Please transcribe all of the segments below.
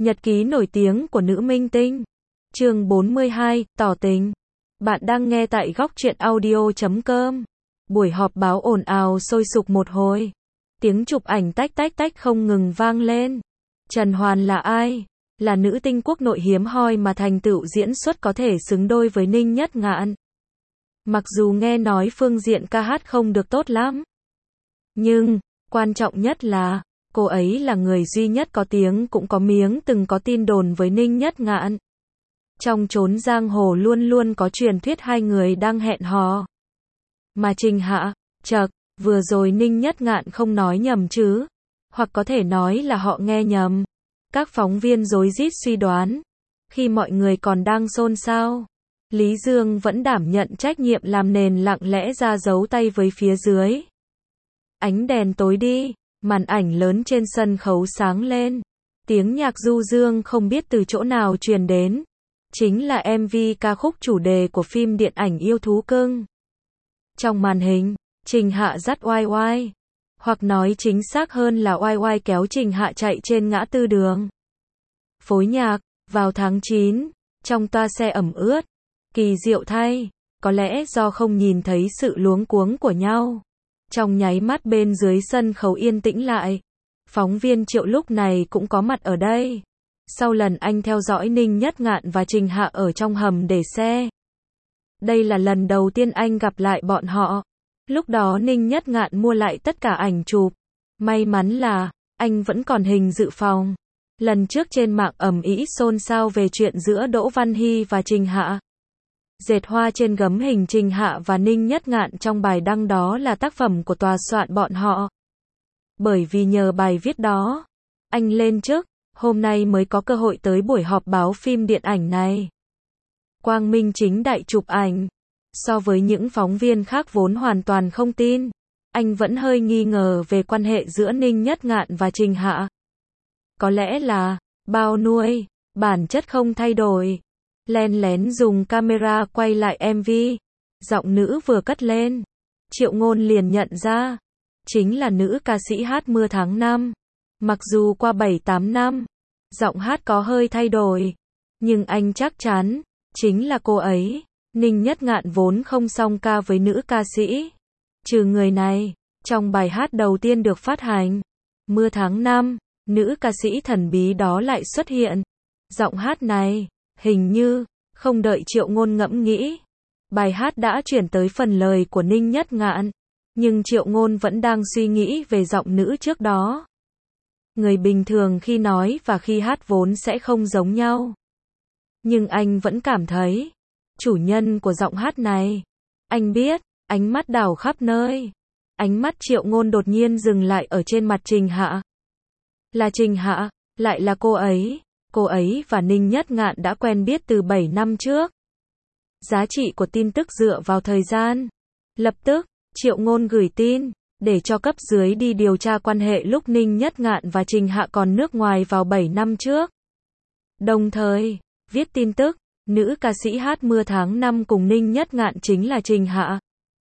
Nhật ký nổi tiếng của nữ minh tinh. Chương 42, tỏ tình. Bạn đang nghe tại góc truyện audio.com. Buổi họp báo ồn ào sôi sục một hồi. Tiếng chụp ảnh tách tách tách không ngừng vang lên. Trần Hoàn là ai? Là nữ tinh quốc nội hiếm hoi mà thành tựu diễn xuất có thể xứng đôi với Ninh Nhất Ngạn. Mặc dù nghe nói phương diện ca hát không được tốt lắm, nhưng quan trọng nhất là cô ấy là người duy nhất có tiếng cũng có miếng từng có tin đồn với Ninh Nhất Ngạn. Trong chốn giang hồ luôn luôn có truyền thuyết hai người đang hẹn hò. Mà Trình Hạ, chậc, vừa rồi Ninh Nhất Ngạn không nói nhầm chứ? Hoặc có thể nói là họ nghe nhầm. Các phóng viên rối rít suy đoán. Khi mọi người còn đang xôn xao, Lý Dương vẫn đảm nhận trách nhiệm làm nền lặng lẽ ra giấu tay với phía dưới. Ánh đèn tối đi, màn ảnh lớn trên sân khấu sáng lên. Tiếng nhạc du dương không biết từ chỗ nào truyền đến. Chính là MV ca khúc chủ đề của phim điện ảnh Yêu Thú Cưng. Trong màn hình, Trình Hạ dắt Oai Oai. Hoặc nói chính xác hơn là Oai Oai kéo Trình Hạ chạy trên ngã tư đường. Phối nhạc, vào tháng 9, trong toa xe ẩm ướt. Kỳ diệu thay, có lẽ do không nhìn thấy sự luống cuống của nhau. Trong nháy mắt bên dưới sân khấu yên tĩnh lại. Phóng viên Triệu lúc này cũng có mặt ở đây. Sau lần anh theo dõi Ninh Nhất Ngạn và Trình Hạ ở trong hầm để xe. Đây là lần đầu tiên anh gặp lại bọn họ. Lúc đó Ninh Nhất Ngạn mua lại tất cả ảnh chụp. May mắn là, anh vẫn còn hình dự phòng. Lần trước trên mạng ầm ĩ xôn xao về chuyện giữa Đỗ Văn Hy và Trình Hạ. Dệt hoa trên gấm hình Trình Hạ và Ninh Nhất Ngạn trong bài đăng đó là tác phẩm của tòa soạn bọn họ. Bởi vì nhờ bài viết đó, anh lên chức, hôm nay mới có cơ hội tới buổi họp báo phim điện ảnh này. Quang minh chính đại chụp ảnh. So với những phóng viên khác vốn hoàn toàn không tin, anh vẫn hơi nghi ngờ về quan hệ giữa Ninh Nhất Ngạn và Trình Hạ. Có lẽ là bao nuôi, bản chất không thay đổi. Len lén dùng camera quay lại MV. Giọng nữ vừa cất lên, Triệu Ngôn liền nhận ra, chính là nữ ca sĩ hát Mưa Tháng Năm. Mặc dù qua 7-8 năm, giọng hát có hơi thay đổi, nhưng anh chắc chắn, chính là cô ấy. Ninh Nhất Ngạn vốn không song ca với nữ ca sĩ. Trừ người này, trong bài hát đầu tiên được phát hành, Mưa Tháng Năm, nữ ca sĩ thần bí đó lại xuất hiện. Giọng hát này, hình như, không đợi Triệu Ngôn ngẫm nghĩ. Bài hát đã chuyển tới phần lời của Ninh Nhất Ngạn. Nhưng Triệu Ngôn vẫn đang suy nghĩ về giọng nữ trước đó. Người bình thường khi nói và khi hát vốn sẽ không giống nhau. Nhưng anh vẫn cảm thấy, chủ nhân của giọng hát này. Anh biết, ánh mắt đảo khắp nơi. Ánh mắt Triệu Ngôn đột nhiên dừng lại ở trên mặt Trình Hạ. Là Trình Hạ, lại là cô ấy. Cô ấy và Ninh Nhất Ngạn đã quen biết từ 7 năm trước. Giá trị của tin tức dựa vào thời gian. Lập tức, Triệu Ngôn gửi tin, để cho cấp dưới đi điều tra quan hệ lúc Ninh Nhất Ngạn và Trình Hạ còn nước ngoài vào 7 năm trước. Đồng thời, viết tin tức, nữ ca sĩ hát Mưa Tháng Năm cùng Ninh Nhất Ngạn chính là Trình Hạ.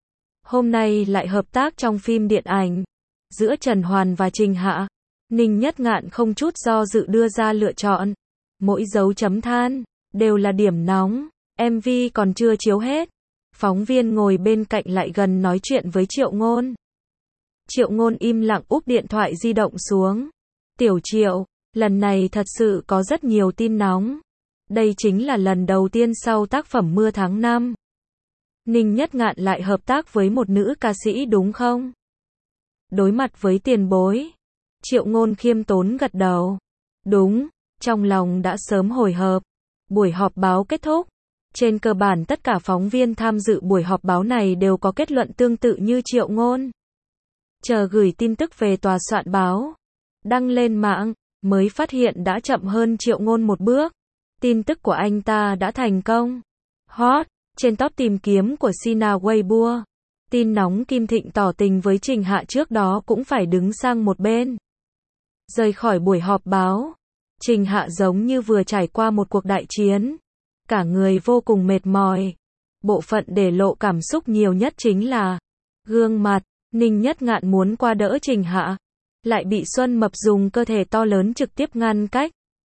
Hôm nay lại hợp tác trong phim điện ảnh, giữa Trần Hoàn và Trình Hạ. Ninh Nhất Ngạn không chút do dự đưa ra lựa chọn. Mỗi dấu chấm than, đều là điểm nóng. MV còn chưa chiếu hết. Phóng viên ngồi bên cạnh lại gần nói chuyện với Triệu Ngôn. Triệu Ngôn im lặng úp điện thoại di động xuống. Tiểu Triệu, lần này thật sự có rất nhiều tin nóng. Đây chính là lần đầu tiên sau tác phẩm Mưa Tháng Năm. Ninh Nhất Ngạn lại hợp tác với một nữ ca sĩ đúng không? Đối mặt với tiền bối, Triệu Ngôn khiêm tốn gật đầu. Đúng, trong lòng đã sớm hồi hộp. Buổi họp báo kết thúc. Trên cơ bản tất cả phóng viên tham dự buổi họp báo này đều có kết luận tương tự như Triệu Ngôn. Chờ gửi tin tức về tòa soạn báo, đăng lên mạng, mới phát hiện đã chậm hơn Triệu Ngôn một bước. Tin tức của anh ta đã thành công. Hot, trên top tìm kiếm của Sina Weibo. Tin nóng Kim Thịnh tỏ tình với Trình Hạ trước đó cũng phải đứng sang một bên. Rời khỏi buổi họp báo, Trình Hạ giống như vừa trải qua một cuộc đại chiến. Cả người vô cùng mệt mỏi. Bộ phận để lộ cảm xúc nhiều nhất chính là gương mặt. Ninh Nhất Ngạn muốn qua đỡ Trình Hạ, lại bị Xuân Mập dùng cơ thể to lớn trực tiếp ngăn cách.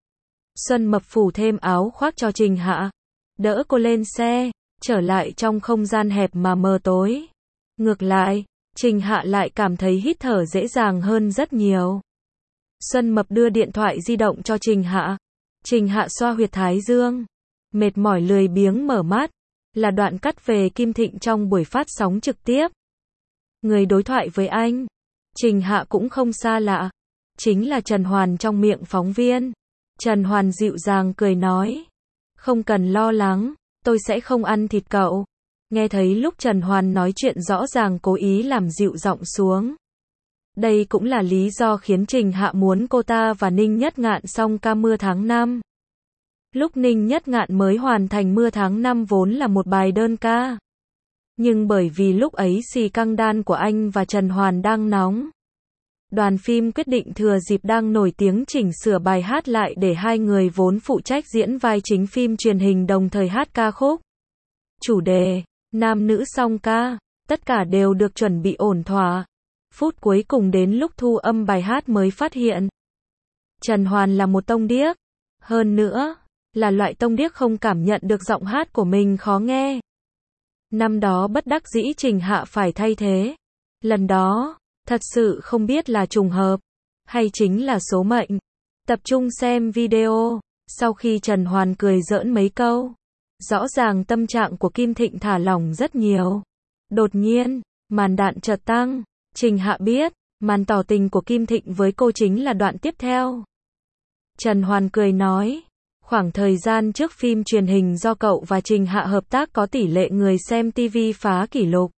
Xuân Mập phủ thêm áo khoác cho Trình Hạ, đỡ cô lên xe, trở lại trong không gian hẹp mà mờ tối. Ngược lại, Trình Hạ lại cảm thấy hít thở dễ dàng hơn rất nhiều. Xuân Mập đưa điện thoại di động cho Trình Hạ. Trình Hạ xoa huyệt thái dương, mệt mỏi lười biếng mở mắt, là đoạn cắt về Kim Thịnh trong buổi phát sóng trực tiếp. Người đối thoại với anh, Trình Hạ cũng không xa lạ, chính là Trần Hoàn trong miệng phóng viên. Trần Hoàn dịu dàng cười nói, không cần lo lắng, tôi sẽ không ăn thịt cậu. Nghe thấy lúc Trần Hoàn nói chuyện rõ ràng cố ý làm dịu giọng xuống. Đây cũng là lý do khiến Trình Hạ muốn cô ta và Ninh Nhất Ngạn xong ca Mưa Tháng 5. Lúc Ninh Nhất Ngạn mới hoàn thành Mưa Tháng 5 vốn là một bài đơn ca. Nhưng bởi vì lúc ấy xì căng đan của anh và Trần Hoàn đang nóng, đoàn phim quyết định thừa dịp đang nổi tiếng chỉnh sửa bài hát lại để hai người vốn phụ trách diễn vai chính phim truyền hình đồng thời hát ca khúc. Chủ đề, nam nữ song ca, tất cả đều được chuẩn bị ổn thỏa. Phút cuối cùng đến lúc thu âm bài hát mới phát hiện, Trần Hoàn là một tông điếc. Hơn nữa, là loại tông điếc không cảm nhận được giọng hát của mình khó nghe. Năm đó bất đắc dĩ Trình Hạ phải thay thế. Lần đó, thật sự không biết là trùng hợp, hay chính là số mệnh. Tập trung xem video, sau khi Trần Hoàn cười giỡn mấy câu, rõ ràng tâm trạng của Kim Thịnh thả lỏng rất nhiều. Đột nhiên, màn đạn chợt tăng, Trình Hạ biết, màn tỏ tình của Kim Thịnh với cô chính là đoạn tiếp theo. Trần Hoàn cười nói, khoảng thời gian trước phim truyền hình do cậu và Trình Hạ hợp tác có tỷ lệ người xem TV phá kỷ lục.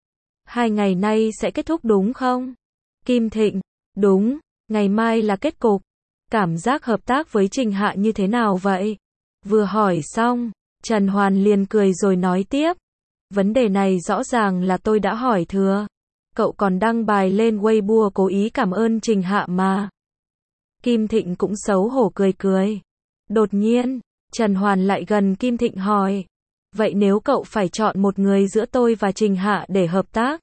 2 ngày nay sẽ kết thúc đúng không? Kim Thịnh, đúng, ngày mai là kết cục. Cảm giác hợp tác với Trình Hạ như thế nào vậy? Vừa hỏi xong, Trần Hoàn liền cười rồi nói tiếp. Vấn đề này rõ ràng là tôi đã hỏi thừa. Cậu còn đăng bài lên Weibo cố ý cảm ơn Trình Hạ mà. Kim Thịnh cũng xấu hổ cười cười. Đột nhiên, Trần Hoàn lại gần Kim Thịnh hỏi. Vậy nếu cậu phải chọn một người giữa tôi và Trình Hạ để hợp tác,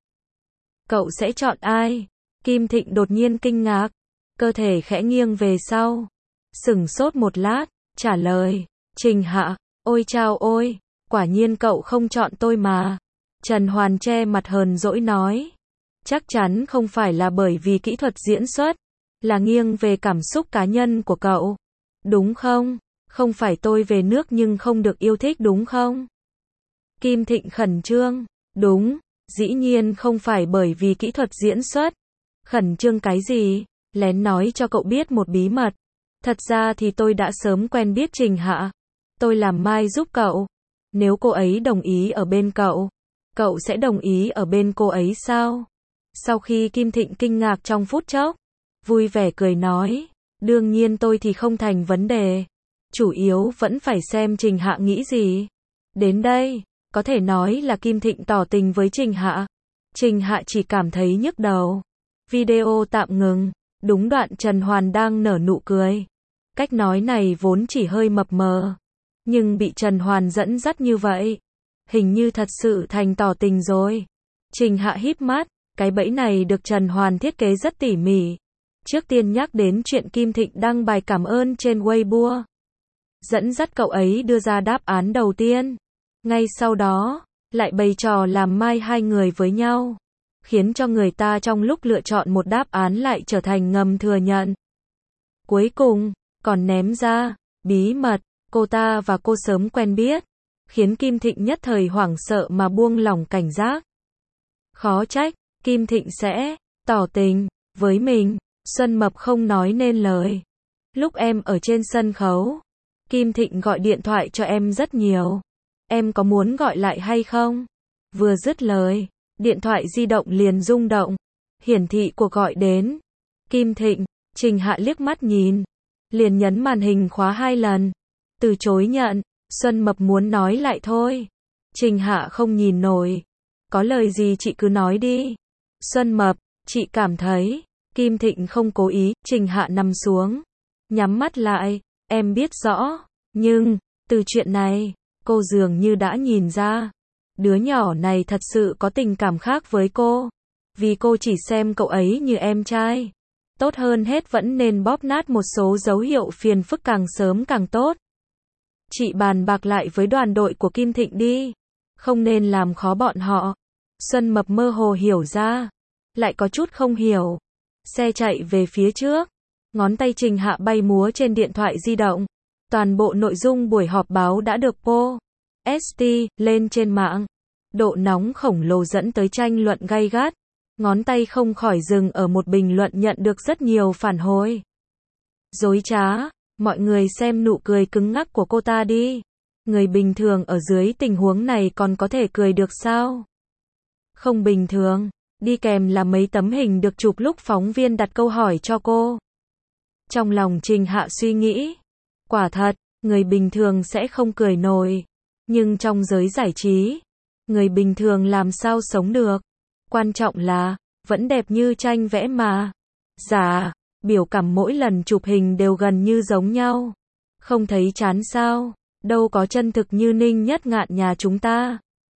cậu sẽ chọn ai? Kim Thịnh đột nhiên kinh ngạc, cơ thể khẽ nghiêng về sau. Sửng sốt một lát, trả lời, Trình Hạ, ôi chao ôi, quả nhiên cậu không chọn tôi mà. Trần Hoàn che mặt hờn dỗi nói, chắc chắn không phải là bởi vì kỹ thuật diễn xuất, là nghiêng về cảm xúc cá nhân của cậu. Đúng không? Không phải tôi về nước nhưng không được yêu thích đúng không? Kim Thịnh khẩn trương, đúng, dĩ nhiên không phải bởi vì kỹ thuật diễn xuất. Khẩn trương cái gì? Lén nói cho cậu biết một bí mật. Thật ra thì tôi đã sớm quen biết Trình Hạ. Tôi làm mai giúp cậu. Nếu cô ấy đồng ý ở bên cậu, cậu sẽ đồng ý ở bên cô ấy sao? Sau khi Kim Thịnh kinh ngạc trong phút chốc, vui vẻ cười nói, đương nhiên tôi thì không thành vấn đề. Chủ yếu vẫn phải xem Trình Hạ nghĩ gì. Đến đây, có thể nói là Kim Thịnh tỏ tình với Trình Hạ. Trình Hạ chỉ cảm thấy nhức đầu. Video tạm ngừng, đúng đoạn Trần Hoàn đang nở nụ cười. Cách nói này vốn chỉ hơi mập mờ, nhưng bị Trần Hoàn dẫn dắt như vậy, hình như thật sự thành tỏ tình rồi. Trình Hạ híp mắt, cái bẫy này được Trần Hoàn thiết kế rất tỉ mỉ. Trước tiên nhắc đến chuyện Kim Thịnh đăng bài cảm ơn trên Weibo, dẫn dắt cậu ấy đưa ra đáp án đầu tiên. Ngay sau đó, lại bày trò làm mai hai người với nhau, khiến cho người ta trong lúc lựa chọn một đáp án lại trở thành ngầm thừa nhận. Cuối cùng, còn ném ra, bí mật, cô ta và cô sớm quen biết, khiến Kim Thịnh nhất thời hoảng sợ mà buông lỏng cảnh giác. Khó trách, Kim Thịnh sẽ tỏ tình với mình. Xuân Mập không nói nên lời. Lúc em ở trên sân khấu, Kim Thịnh gọi điện thoại cho em rất nhiều. Em có muốn gọi lại hay không? Vừa dứt lời, điện thoại di động liền rung động. Hiển thị cuộc gọi đến. Kim Thịnh, Trình Hạ liếc mắt nhìn, liền nhấn màn hình khóa 2 lần. Từ chối nhận, Xuân Mập muốn nói lại thôi. Trình Hạ không nhìn nổi. Có lời gì chị cứ nói đi. Xuân Mập, chị cảm thấy Kim Thịnh không cố ý. Trình Hạ nằm xuống, nhắm mắt lại, em biết rõ, nhưng từ chuyện này, cô dường như đã nhìn ra, đứa nhỏ này thật sự có tình cảm khác với cô, vì cô chỉ xem cậu ấy như em trai. Tốt hơn hết vẫn nên bóp nát một số dấu hiệu phiền phức càng sớm càng tốt. Chị bàn bạc lại với đoàn đội của Kim Thịnh đi. Không nên làm khó bọn họ. Xuân Mập mơ hồ hiểu ra. Lại có chút không hiểu. Xe chạy về phía trước. Ngón tay Trình Hạ bay múa trên điện thoại di động. Toàn bộ nội dung buổi họp báo đã được post lên trên mạng. Độ nóng khổng lồ dẫn tới tranh luận gay gắt. Ngón tay không khỏi dừng ở một bình luận nhận được rất nhiều phản hồi. Dối trá, mọi người xem nụ cười cứng ngắc của cô ta đi. Người bình thường ở dưới tình huống này còn có thể cười được sao? Không bình thường, đi kèm là mấy tấm hình được chụp lúc phóng viên đặt câu hỏi cho cô. Trong lòng Trình Hạ suy nghĩ, quả thật, người bình thường sẽ không cười nổi. Nhưng trong giới giải trí, người bình thường làm sao sống được? Quan trọng là, vẫn đẹp như tranh vẽ mà. Dạ, biểu cảm mỗi lần chụp hình đều gần như giống nhau. Không thấy chán sao? Đâu có chân thực như Ninh Nhất Ngạn nhà chúng ta.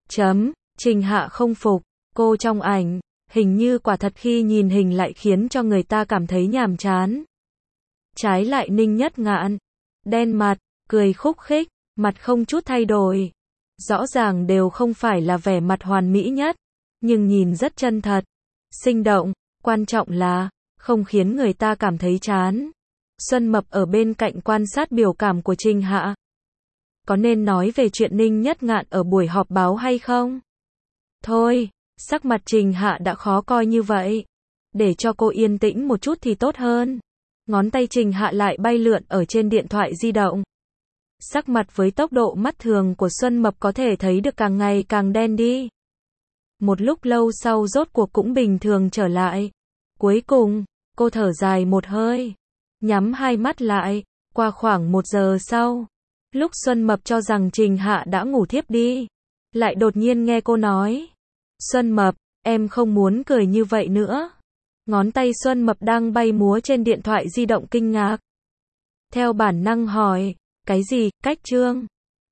Trình Hạ không phục, cô trong ảnh, hình như quả thật khi nhìn hình lại khiến cho người ta cảm thấy nhàm chán. Trái lại Ninh Nhất Ngạn, đen mặt, cười khúc khích, mặt không chút thay đổi. Rõ ràng đều không phải là vẻ mặt hoàn mỹ nhất, nhưng nhìn rất chân thật, sinh động, quan trọng là, không khiến người ta cảm thấy chán. Xuân Mập ở bên cạnh quan sát biểu cảm của Trình Hạ. Có nên nói về chuyện Ninh Nhất Ngạn ở buổi họp báo hay không? Thôi, sắc mặt Trình Hạ đã khó coi như vậy. Để cho cô yên tĩnh một chút thì tốt hơn. Ngón tay Trình Hạ lại bay lượn ở trên điện thoại di động. Sắc mặt với tốc độ mắt thường của Xuân Mập có thể thấy được càng ngày càng đen đi. Một lúc lâu sau rốt cuộc cũng bình thường trở lại. Cuối cùng, cô thở dài một hơi. Nhắm hai mắt lại. Qua khoảng 1 giờ sau, lúc Xuân Mập cho rằng Trình Hạ đã ngủ thiếp đi, lại đột nhiên nghe cô nói. Xuân Mập, em không muốn cười như vậy nữa. Ngón tay Xuân Mập đang bay múa trên điện thoại di động kinh ngạc. Theo bản năng hỏi, cái gì, cách trương?